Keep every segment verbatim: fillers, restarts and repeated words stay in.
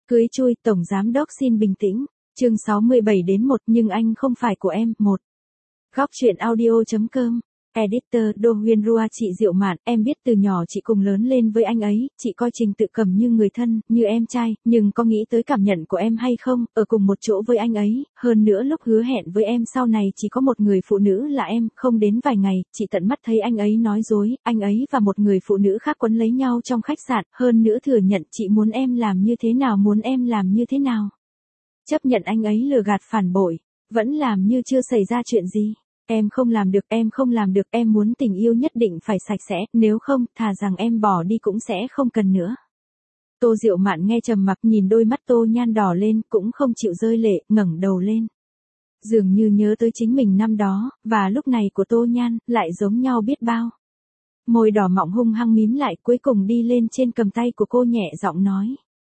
Cưới chui, Tổng Giám Đốc xin bình tĩnh. Chương sáu mươi bảy đến một nhưng anh không phải của em. một. Góc truyện audio chấm com. Editor Đô Huyên Rua. Chị Diệu Mạn, em biết từ nhỏ chị cùng lớn lên với anh ấy, chị coi Trình Tự Cầm như người thân, như em trai, nhưng có nghĩ tới cảm nhận của em hay không, ở cùng một chỗ với anh ấy, hơn nữa lúc hứa hẹn với em sau này chỉ có một người phụ nữ là em, không đến vài ngày, chị tận mắt thấy anh ấy nói dối, anh ấy và một người phụ nữ khác quấn lấy nhau trong khách sạn, hơn nữa thừa nhận chị muốn em làm như thế nào muốn em làm như thế nào. Chấp nhận anh ấy lừa gạt phản bội, vẫn làm như chưa xảy ra chuyện gì. Em không làm được, em không làm được, em muốn tình yêu nhất định phải sạch sẽ, nếu không, thà rằng em bỏ đi cũng sẽ không cần nữa. Tô Diệu Mạn nghe trầm mặc, nhìn đôi mắt Tô Nhan đỏ lên, cũng không chịu rơi lệ, ngẩng đầu lên. Dường như nhớ tới chính mình năm đó, và lúc này của Tô Nhan, lại giống nhau biết bao. Môi đỏ mọng hung hăng mím lại, cuối cùng đi lên trên cầm tay của cô nhẹ giọng nói.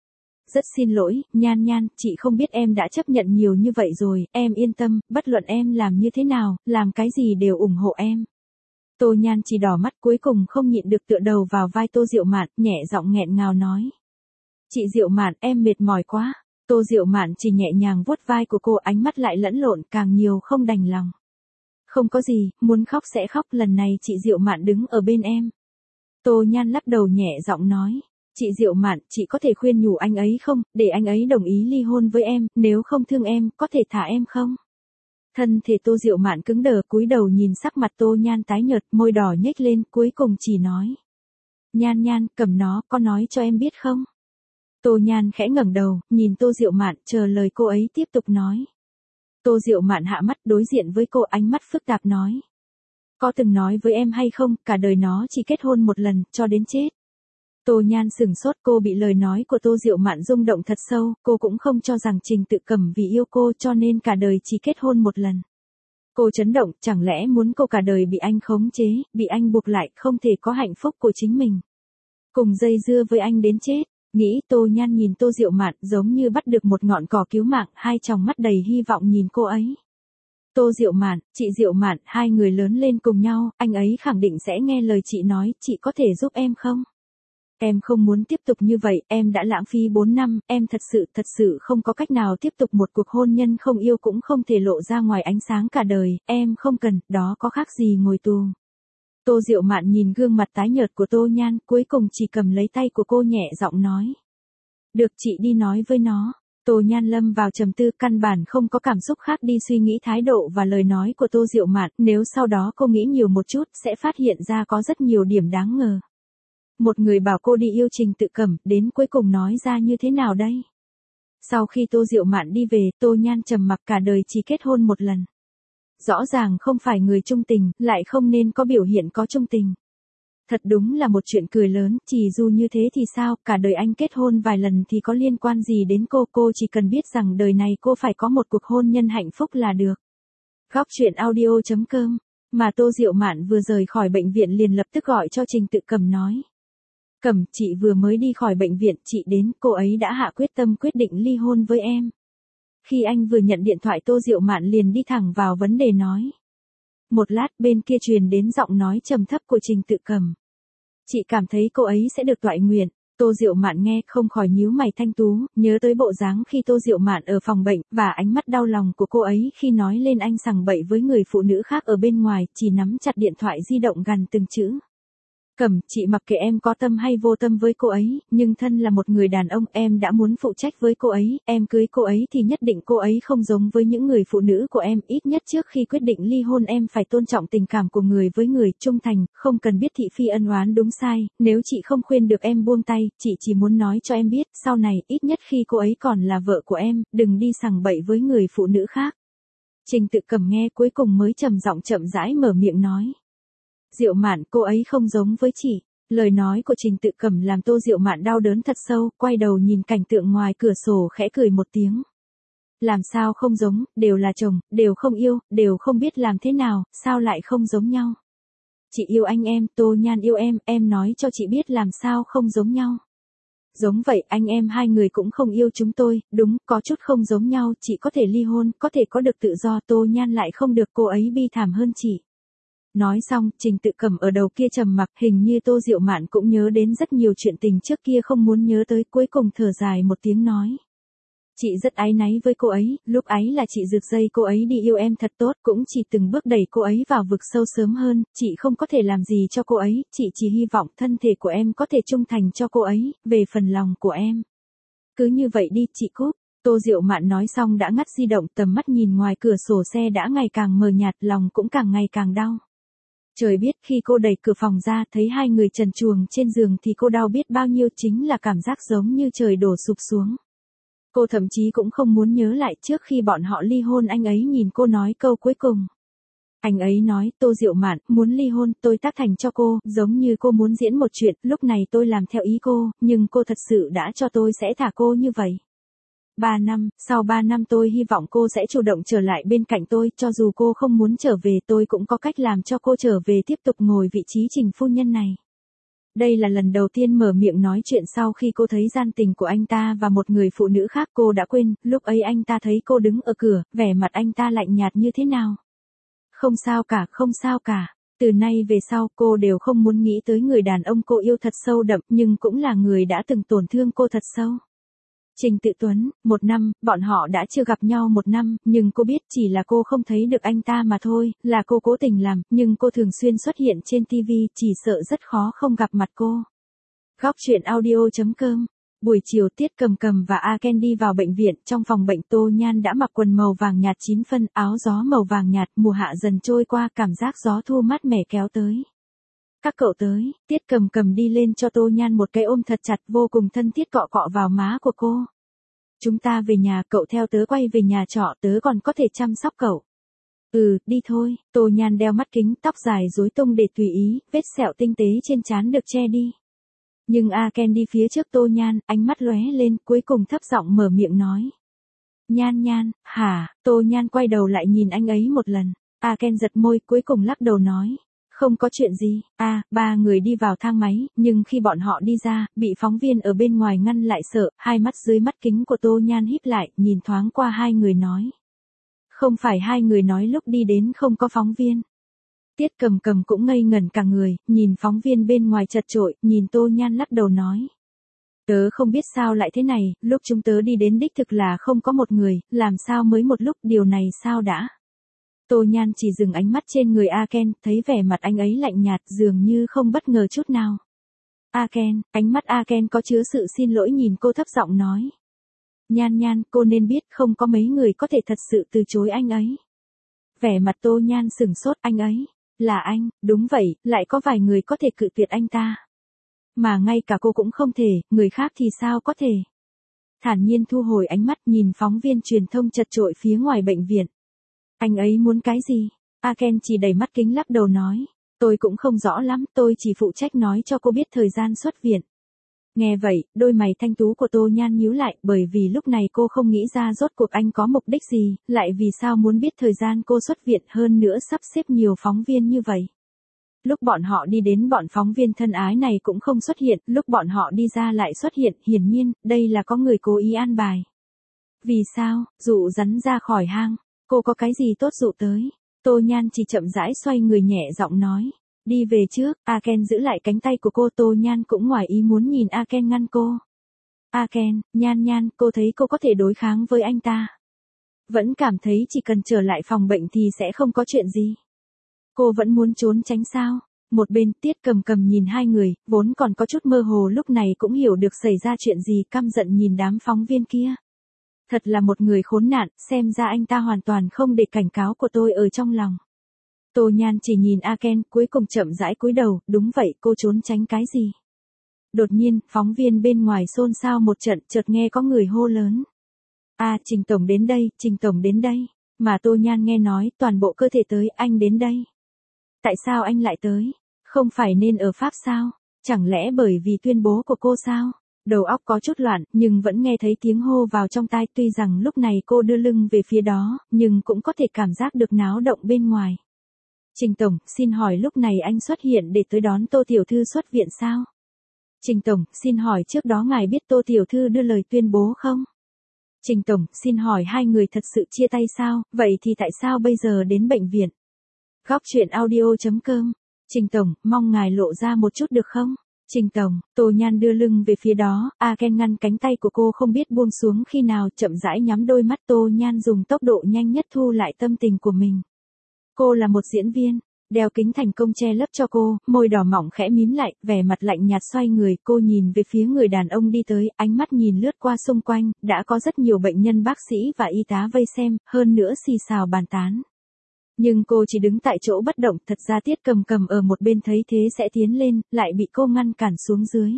Rất xin lỗi, Nhan Nhan, chị không biết em đã chấp nhận nhiều như vậy rồi, em yên tâm, bất luận em làm như thế nào, làm cái gì đều ủng hộ em. Tô Nhan chỉ đỏ mắt, cuối cùng không nhịn được tựa đầu vào vai Tô Diệu Mạn, nhẹ giọng nghẹn ngào nói. Chị Diệu Mạn, em mệt mỏi quá. Tô Diệu Mạn chỉ nhẹ nhàng vuốt vai của cô, ánh mắt lại lẫn lộn, càng nhiều không đành lòng. Không có gì, muốn khóc sẽ khóc, lần này chị Diệu Mạn đứng ở bên em. Tô Nhan lắc đầu nhẹ giọng nói. Chị Diệu Mạn, chị có thể khuyên nhủ anh ấy không, để anh ấy đồng ý ly hôn với em, nếu không thương em, có thể thả em không? Thân thể Tô Diệu Mạn cứng đờ, cúi đầu nhìn sắc mặt Tô Nhan tái nhợt, môi đỏ nhếch lên, cuối cùng chỉ nói. Nhan Nhan, cầm nó, có nói cho em biết không? Tô Nhan khẽ ngẩng đầu, nhìn Tô Diệu Mạn, chờ lời cô ấy tiếp tục nói. Tô Diệu Mạn hạ mắt đối diện với cô, ánh mắt phức tạp nói. Có từng nói với em hay không, cả đời nó chỉ kết hôn một lần, cho đến chết. Tô Nhan sừng sốt, cô bị lời nói của Tô Diệu Mạn rung động thật sâu, cô cũng không cho rằng Trình Tự Cầm vì yêu cô cho nên cả đời chỉ kết hôn một lần. Cô chấn động, chẳng lẽ muốn cô cả đời bị anh khống chế, bị anh buộc lại, không thể có hạnh phúc của chính mình. Cùng dây dưa với anh đến chết, nghĩ. Tô Nhan nhìn Tô Diệu Mạn giống như bắt được một ngọn cỏ cứu mạng, hai tròng mắt đầy hy vọng nhìn cô ấy. Tô Diệu Mạn, chị Diệu Mạn, hai người lớn lên cùng nhau, anh ấy khẳng định sẽ nghe lời chị nói, chị có thể giúp em không? Em không muốn tiếp tục như vậy, em đã lãng phí bốn năm, em thật sự, thật sự không có cách nào tiếp tục một cuộc hôn nhân không yêu cũng không thể lộ ra ngoài ánh sáng cả đời, em không cần, đó có khác gì ngồi tù. Tô Diệu Mạn nhìn gương mặt tái nhợt của Tô Nhan, cuối cùng chỉ cầm lấy tay của cô nhẹ giọng nói. Được, chị đi nói với nó. Tô Nhan lâm vào trầm tư, căn bản không có cảm xúc khác đi suy nghĩ thái độ và lời nói của Tô Diệu Mạn, nếu sau đó cô nghĩ nhiều một chút, sẽ phát hiện ra có rất nhiều điểm đáng ngờ. Một người bảo cô đi yêu Trình Tự Cầm, đến cuối cùng nói ra như thế nào đây? Sau khi Tô Diệu Mạn đi về, Tô Nhan trầm mặc, cả đời chỉ kết hôn một lần. Rõ ràng không phải người trung tình, lại không nên có biểu hiện có trung tình. Thật đúng là một chuyện cười lớn, chỉ dù như thế thì sao, cả đời anh kết hôn vài lần thì có liên quan gì đến cô, cô chỉ cần biết rằng đời này cô phải có một cuộc hôn nhân hạnh phúc là được. Góc truyện audio chấm com. Mà Tô Diệu Mạn vừa rời khỏi bệnh viện liền lập tức gọi cho Trình Tự Cầm nói. Cầm, chị vừa mới đi khỏi bệnh viện, chị đến, cô ấy đã hạ quyết tâm quyết định ly hôn với em. Khi anh vừa nhận điện thoại Tô Diệu Mạn liền đi thẳng vào vấn đề nói. Một lát bên kia truyền đến giọng nói trầm thấp của Trình Tự Cầm. Chị cảm thấy cô ấy sẽ được toại nguyện. Tô Diệu Mạn nghe không khỏi nhíu mày thanh tú, nhớ tới bộ dáng khi Tô Diệu Mạn ở phòng bệnh, và ánh mắt đau lòng của cô ấy khi nói lên anh sằng bậy với người phụ nữ khác ở bên ngoài, chỉ nắm chặt điện thoại di động gằn từng chữ. Cầm, chị mặc kệ em có tâm hay vô tâm với cô ấy, nhưng thân là một người đàn ông, em đã muốn phụ trách với cô ấy, em cưới cô ấy thì nhất định cô ấy không giống với những người phụ nữ của em, ít nhất trước khi quyết định ly hôn em phải tôn trọng tình cảm của người với người, trung thành, không cần biết thị phi ân oán đúng sai, nếu chị không khuyên được em buông tay, chị chỉ muốn nói cho em biết, sau này, ít nhất khi cô ấy còn là vợ của em, đừng đi sằng bậy với người phụ nữ khác. Trình Tự Cầm nghe cuối cùng mới trầm giọng chậm rãi mở miệng nói. Diệu Mạn, cô ấy không giống với chị. Lời nói của Trình Tự Cầm làm Tô Diệu Mạn đau đớn thật sâu, quay đầu nhìn cảnh tượng ngoài cửa sổ khẽ cười một tiếng. Làm sao không giống, đều là chồng, đều không yêu, đều không biết làm thế nào, sao lại không giống nhau? Chị yêu anh em, Tô Nhan yêu em, em nói cho chị biết làm sao không giống nhau. Giống vậy, anh em hai người cũng không yêu chúng tôi, đúng, có chút không giống nhau, chị có thể ly hôn, có thể có được tự do, Tô Nhan lại không được, cô ấy bi thảm hơn chị. Nói xong, Trình Tự Cầm ở đầu kia trầm mặc, hình như Tô Diệu Mạn cũng nhớ đến rất nhiều chuyện tình trước kia không muốn nhớ tới, cuối cùng thở dài một tiếng nói. Chị rất áy náy với cô ấy, lúc ấy là chị rực dây cô ấy đi yêu em thật tốt, cũng chỉ từng bước đẩy cô ấy vào vực sâu sớm hơn, chị không có thể làm gì cho cô ấy, chị chỉ hy vọng thân thể của em có thể trung thành cho cô ấy, về phần lòng của em. Cứ như vậy đi, chị cúp. Tô Diệu Mạn nói xong đã ngắt di động, tầm mắt nhìn ngoài cửa sổ xe đã ngày càng mờ nhạt, lòng cũng càng ngày càng đau. Trời biết khi cô đẩy cửa phòng ra thấy hai người trần truồng trên giường thì cô đau biết bao nhiêu, chính là cảm giác giống như trời đổ sụp xuống. Cô thậm chí cũng không muốn nhớ lại trước khi bọn họ ly hôn anh ấy nhìn cô nói câu cuối cùng. Anh ấy nói, Tô Diệu Mạn, muốn ly hôn, tôi tác thành cho cô, giống như cô muốn diễn một chuyện, lúc này tôi làm theo ý cô, nhưng cô thật sự đã cho tôi sẽ thả cô như vậy. Ba năm, sau ba năm tôi hy vọng cô sẽ chủ động trở lại bên cạnh tôi, cho dù cô không muốn trở về tôi cũng có cách làm cho cô trở về tiếp tục ngồi vị trí Trình phu nhân này. Đây là lần đầu tiên mở miệng nói chuyện sau khi cô thấy gian tình của anh ta và một người phụ nữ khác. Cô đã quên, lúc ấy anh ta thấy cô đứng ở cửa, vẻ mặt anh ta lạnh nhạt như thế nào. Không sao cả, không sao cả. Từ nay về sau cô đều không muốn nghĩ tới người đàn ông cô yêu thật sâu đậm, nhưng cũng là người đã từng tổn thương cô thật sâu. Trình Tự Tuấn, một năm, bọn họ đã chưa gặp nhau một năm, nhưng cô biết chỉ là cô không thấy được anh ta mà thôi, là cô cố tình làm, nhưng cô thường xuyên xuất hiện trên ti vi, chỉ sợ rất khó không gặp mặt cô. Góc truyện audio chấm com. Buổi chiều Tiết Cầm Cầm và A Ken đi vào bệnh viện, trong phòng bệnh Tô Nhan đã mặc quần màu vàng nhạt chín phân, áo gió màu vàng nhạt, mùa hạ dần trôi qua, cảm giác gió thu mát mẻ kéo tới. Các cậu tới, Tiết Cầm Cầm đi lên cho Tô Nhan một cái ôm thật chặt, vô cùng thân thiết cọ cọ vào má của cô. Chúng ta về nhà, cậu theo tớ quay về nhà trọ, tớ còn có thể chăm sóc cậu. Ừ, đi thôi. Tô Nhan đeo mắt kính, tóc dài rối tung để tùy ý, vết sẹo tinh tế trên trán được che đi. Nhưng A Ken đi phía trước Tô Nhan, ánh mắt lóe lên, cuối cùng thấp giọng mở miệng nói. Nhan Nhan, hả? Tô Nhan quay đầu lại nhìn anh ấy một lần. A Ken giật môi, cuối cùng lắc đầu nói. Không có chuyện gì. À, ba người đi vào thang máy, nhưng khi bọn họ đi ra, bị phóng viên ở bên ngoài ngăn lại sợ, hai mắt dưới mắt kính của Tô Nhan híp lại, nhìn thoáng qua hai người nói. Không phải hai người nói lúc đi đến không có phóng viên. Tiết Cầm Cầm cũng ngây ngẩn cả người, nhìn phóng viên bên ngoài chật chội, nhìn Tô Nhan lắc đầu nói. Tớ không biết sao lại thế này, lúc chúng tớ đi đến đích thực là không có một người, làm sao mới một lúc, điều này sao đã. Tô Nhan chỉ dừng ánh mắt trên người A Ken, thấy vẻ mặt anh ấy lạnh nhạt, dường như không bất ngờ chút nào. A Ken, ánh mắt A Ken có chứa sự xin lỗi nhìn cô thấp giọng nói. Nhan Nhan, cô nên biết không có mấy người có thể thật sự từ chối anh ấy. Vẻ mặt Tô Nhan sửng sốt, anh ấy, là anh, đúng vậy, lại có vài người có thể cự tuyệt anh ta. Mà ngay cả cô cũng không thể, người khác thì sao có thể. Thản nhiên thu hồi ánh mắt nhìn phóng viên truyền thông chật chội phía ngoài bệnh viện. Anh ấy muốn cái gì? A Ken chỉ đẩy mắt kính lắc đầu nói. Tôi cũng không rõ lắm, tôi chỉ phụ trách nói cho cô biết thời gian xuất viện. Nghe vậy, đôi mày thanh tú của Tô Nhan nhíu lại, bởi vì lúc này cô không nghĩ ra rốt cuộc anh có mục đích gì, lại vì sao muốn biết thời gian cô xuất viện, hơn nữa sắp xếp nhiều phóng viên như vậy. Lúc bọn họ đi đến bọn phóng viên thân ái này cũng không xuất hiện, lúc bọn họ đi ra lại xuất hiện, hiển nhiên, đây là có người cố ý an bài. Vì sao, dụ rắn ra khỏi hang, cô có cái gì tốt dụ tới. Tô Nhan chỉ chậm rãi xoay người nhẹ giọng nói. Đi về trước, A Ken giữ lại cánh tay của cô. Tô Nhan cũng ngoài ý muốn nhìn A Ken ngăn cô. A Ken, Nhan Nhan, cô thấy cô có thể đối kháng với anh ta. Vẫn cảm thấy chỉ cần trở lại phòng bệnh thì sẽ không có chuyện gì. Cô vẫn muốn trốn tránh sao? Một bên Tiết Cầm Cầm nhìn hai người, vốn còn có chút mơ hồ lúc này cũng hiểu được xảy ra chuyện gì, căm giận nhìn đám phóng viên kia. Thật là một người khốn nạn, xem ra anh ta hoàn toàn không để cảnh cáo của tôi ở trong lòng. Tô Nhan chỉ nhìn A Ken, cuối cùng chậm rãi cúi đầu, đúng vậy, cô trốn tránh cái gì? Đột nhiên, phóng viên bên ngoài xôn xao một trận, chợt nghe có người hô lớn. À, Trình Tổng đến đây, Trình Tổng đến đây. Mà Tô Nhan nghe nói, toàn bộ cơ thể tới, anh đến đây. Tại sao anh lại tới? Không phải nên ở Pháp sao? Chẳng lẽ bởi vì tuyên bố của cô sao? Đầu óc có chút loạn, nhưng vẫn nghe thấy tiếng hô vào trong tai, tuy rằng lúc này cô đưa lưng về phía đó, nhưng cũng có thể cảm giác được náo động bên ngoài. Trình Tổng, xin hỏi lúc này anh xuất hiện để tới đón Tô Tiểu Thư xuất viện sao? Trình Tổng, xin hỏi trước đó ngài biết Tô Tiểu Thư đưa lời tuyên bố không? Trình Tổng, xin hỏi hai người thật sự chia tay sao, vậy thì tại sao bây giờ đến bệnh viện? Góc truyện audio chấm com. Trình Tổng, mong ngài lộ ra một chút được không? Trình tổng, Tô Nhan đưa lưng về phía đó, A Ken ngăn cánh tay của cô không biết buông xuống khi nào, chậm rãi nhắm đôi mắt. Tô Nhan dùng tốc độ nhanh nhất thu lại tâm tình của mình. Cô là một diễn viên, đeo kính thành công che lấp cho cô, môi đỏ mỏng khẽ mím lại, vẻ mặt lạnh nhạt xoay người, cô nhìn về phía người đàn ông đi tới, ánh mắt nhìn lướt qua xung quanh, đã có rất nhiều bệnh nhân, bác sĩ và y tá vây xem, hơn nữa xì xào bàn tán. Nhưng cô chỉ đứng tại chỗ bất động, thật ra Tiết Cầm Cầm ở một bên thấy thế sẽ tiến lên, lại bị cô ngăn cản xuống dưới.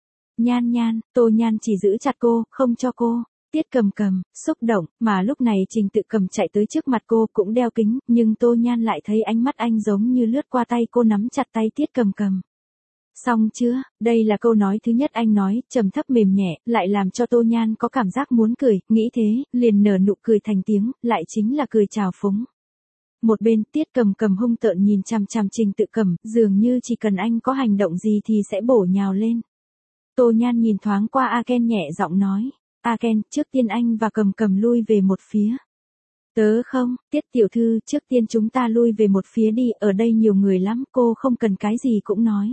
Nhan Nhan, Tô Nhan chỉ giữ chặt cô, không cho cô. Tiết Cầm Cầm, xúc động, mà lúc này Trình Tự Cầm chạy tới trước mặt cô cũng đeo kính, nhưng Tô Nhan lại thấy ánh mắt anh giống như lướt qua tay cô, nắm chặt tay Tiết Cầm Cầm. Xong chưa, đây là câu nói thứ nhất anh nói, trầm thấp mềm nhẹ, lại làm cho Tô Nhan có cảm giác muốn cười, nghĩ thế, liền nở nụ cười thành tiếng, lại chính là cười trào phúng. Một bên Tiết Cầm Cầm hung tợn nhìn chằm chằm Trình Tự Cầm, dường như chỉ cần anh có hành động gì thì sẽ bổ nhào lên. Tô Nhan nhìn thoáng qua A Ken nhẹ giọng nói. A Ken, trước tiên anh và Cầm Cầm lui về một phía. Tớ không, Tiết tiểu thư, trước tiên chúng ta lui về một phía đi, ở đây nhiều người lắm, cô không cần cái gì cũng nói.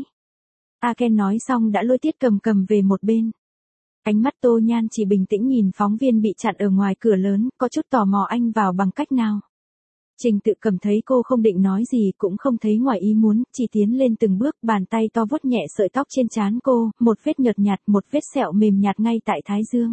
A Ken nói xong đã lôi Tiết Cầm Cầm về một bên. Ánh mắt Tô Nhan chỉ bình tĩnh nhìn phóng viên bị chặn ở ngoài cửa lớn, có chút tò mò anh vào bằng cách nào. Trình Tự Cầm thấy cô không định nói gì, cũng không thấy ngoài ý muốn, chỉ tiến lên từng bước, bàn tay to vuốt nhẹ sợi tóc trên trán cô, một vết nhợt nhạt, một vết sẹo mềm nhạt ngay tại thái dương.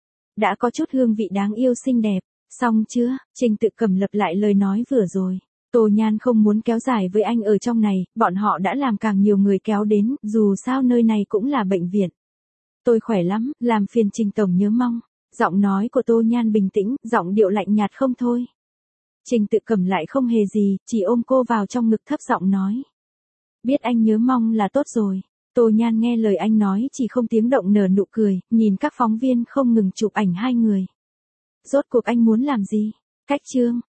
Đã có chút hương vị đáng yêu xinh đẹp. Xong chưa? Trình Tự Cầm lặp lại lời nói vừa rồi. Tô Nhan không muốn kéo dài với anh ở trong này, bọn họ đã làm càng nhiều người kéo đến, dù sao nơi này cũng là bệnh viện. Tôi khỏe lắm, làm phiền Trình tổng nhớ mong. Giọng nói của Tô Nhan bình tĩnh, giọng điệu lạnh nhạt không thôi. Trình Tự Cầm lại không hề gì, chỉ ôm cô vào trong ngực thấp giọng nói. Biết anh nhớ mong là tốt rồi. Tô Nhan nghe lời anh nói chỉ không tiếng động nở nụ cười, nhìn các phóng viên không ngừng chụp ảnh hai người. Rốt cuộc anh muốn làm gì? Cách chương.